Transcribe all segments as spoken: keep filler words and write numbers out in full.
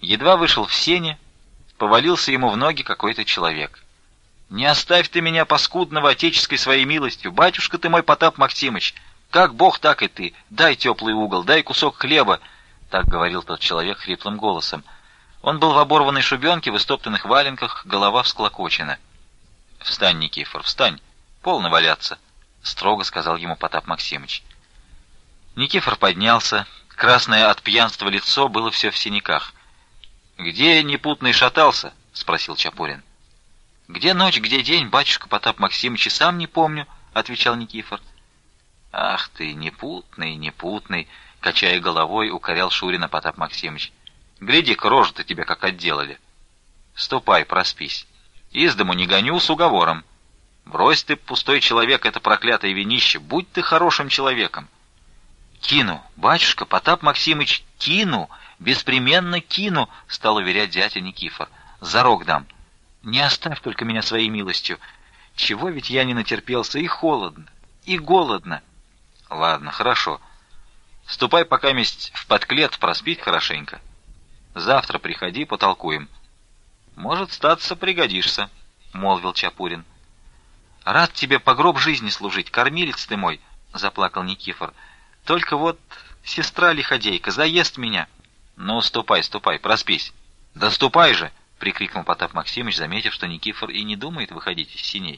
Едва вышел в сени, повалился ему в ноги какой-то человек. «Не оставь ты меня, паскудного, отеческой своей милостью! Батюшка ты мой, Потап Максимыч! Как Бог, так и ты! Дай теплый угол, дай кусок хлеба!» Так говорил тот человек хриплым голосом. Он был в оборванной шубенке, в истоптанных валенках, голова всклокочена. «Встань, Никифор, встань! Полно валяться!» — строго сказал ему Потап Максимыч. Никифор поднялся. Красное от пьянства лицо было все в синяках. «Где непутный шатался?» — спросил Чапурин. «Где ночь, где день, батюшка Потап Максимыч, и сам не помню», — отвечал Никифор. «Ах ты, непутный, непутный», — качая головой, укорял Шурина Потап Максимыч. «Гляди-ка, рожу-то тебе как отделали. Ступай, проспись. Из дому не гоню, с уговором. Брось ты, пустой человек, это проклятое винище, будь ты хорошим человеком». «Кину, батюшка Потап Максимыч, кину, беспременно кину», — стал уверять дядя Никифор. «Зарок дам. Не оставь только меня своей милостью. Чего ведь я не натерпелся, и холодно, и голодно». «Ладно, хорошо. Ступай покаместь в подклет, проспить хорошенько. Завтра приходи, потолкуем». «Может, статься, пригодишься», — молвил Чапурин. «Рад тебе по гроб жизни служить, кормилец ты мой», — заплакал Никифор. «Только вот сестра лиходейка заест меня». «Ну, ступай, ступай, проспись». «Да ступай же!» — прикрикнул Потап Максимыч, заметив, что Никифор и не думает выходить из синей.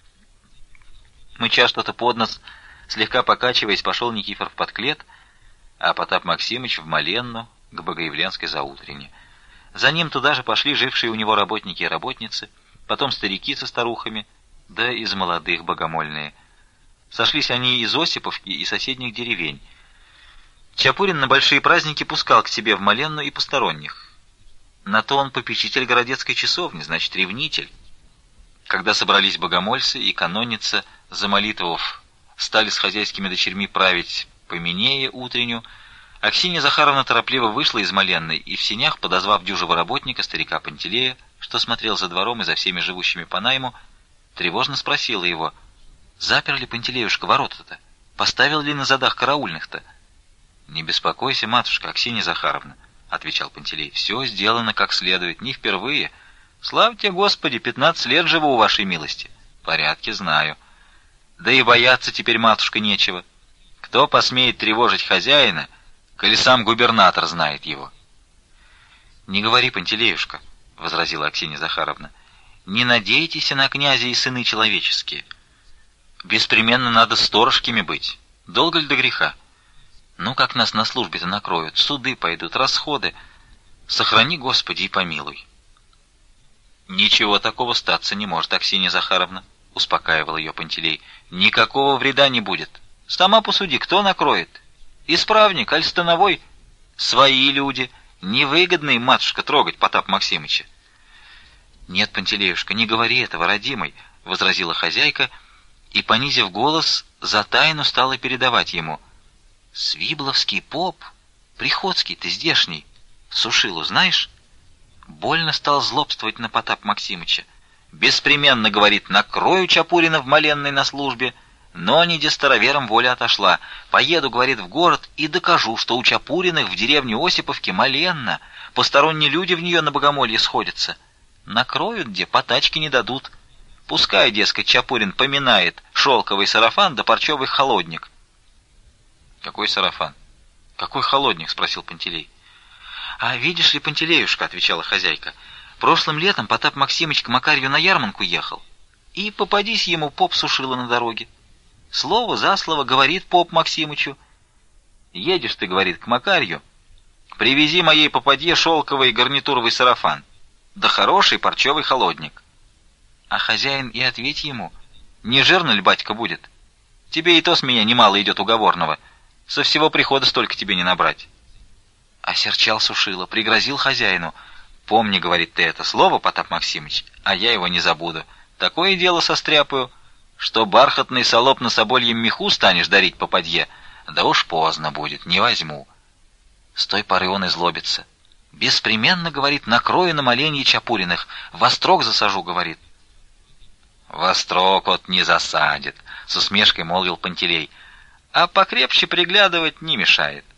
Мыча что-то под нос, слегка покачиваясь, пошел Никифор в подклет, а Потап Максимыч в Маленну, к Богоявленской заутрене. За ним туда же пошли жившие у него работники и работницы, потом старики со старухами, да из молодых богомольные. Сошлись они из Осиповки и соседних деревень. Чапурин на большие праздники пускал к себе в Маленну и посторонних. На то он попечитель городецкой часовни, значит, ревнитель. Когда собрались богомольцы и канонница, замолитвов, стали с хозяйскими дочерьми править поменее утренню, Аксинья Захаровна торопливо вышла из Маленной и в сенях, подозвав дюжего работника, старика Пантелея, что смотрел за двором и за всеми живущими по найму, тревожно спросила его: «Запер ли, Пантелеюшка, ворота-то? Поставил ли на задах караульных-то?» «Не беспокойся, матушка, Аксинья Захаровна», — отвечал Пантелей. «Все сделано как следует, не впервые. Славьте Господи, пятнадцать лет живу у вашей милости. Порядки знаю. Да и бояться теперь, матушка, нечего. Кто посмеет тревожить хозяина, коли сам губернатор знает его?» «Не говори, Пантелеюшка», — возразила Аксинья Захаровна. «Не надейтесь на князя и сыны человеческие. Беспременно надо сторожкими быть. Долго ли до греха? Ну, как нас на службе-то накроют, суды пойдут, расходы. Сохрани, Господи, и помилуй». «Ничего такого статься не может, Аксинья Захаровна», — успокаивал ее Пантелей. «Никакого вреда не будет. Сама посуди, кто накроет? Исправник, аль становой? Свои люди. Невыгодно им, матушка, трогать Потап Максимыча». «Нет, Пантелеюшка, не говори этого, родимый», — возразила хозяйка, и, понизив голос, за тайну стала передавать ему: «Свибловский поп, приходский ты здешний, Сушилу знаешь?» Больно стал злобствовать на Потап Максимыча. «Беспременно, — говорит, — накрою Чапурина в Маленной на службе, но не староверам воля отошла. Поеду, — говорит, — в город и докажу, что у Чапуриных в деревне Осиповки Маленна, посторонние люди в нее на богомолье сходятся. Накроют где, по тачке не дадут. Пускай, дескать, Чапурин поминает шелковый сарафан да парчевый холодник». «Какой сарафан? Какой холодник?» — спросил Пантелей. «А видишь ли, Пантелеюшка, — отвечала хозяйка, — прошлым летом Потап Максимыч к Макарью на ярмарку ехал, и попадись ему поп Сушила на дороге. Слово за слово говорит поп Максимычу: едешь ты, — говорит, — к Макарью, привези моей попадье шелковый гарнитуровый сарафан, да хороший парчевый холодник». А хозяин и ответь ему: не жирно ли, батька, будет? Тебе и то с меня немало идет уговорного, со всего прихода столько тебе не набрать. Осерчал Сушила, пригрозил хозяину: «Помни, — говорит, — ты это слово, Потап Максимыч, а я его не забуду. Такое дело состряпаю, что бархатный солоб на собольем меху станешь дарить попадье, да уж поздно будет, не возьму». С той поры он и злобится. «Беспременно, — говорит, — накрою на моленье Чапуриных, в острог засажу, — говорит». «В острог вот не засадит», — с усмешкой молвил Пантелей, — «а покрепче приглядывать не мешает.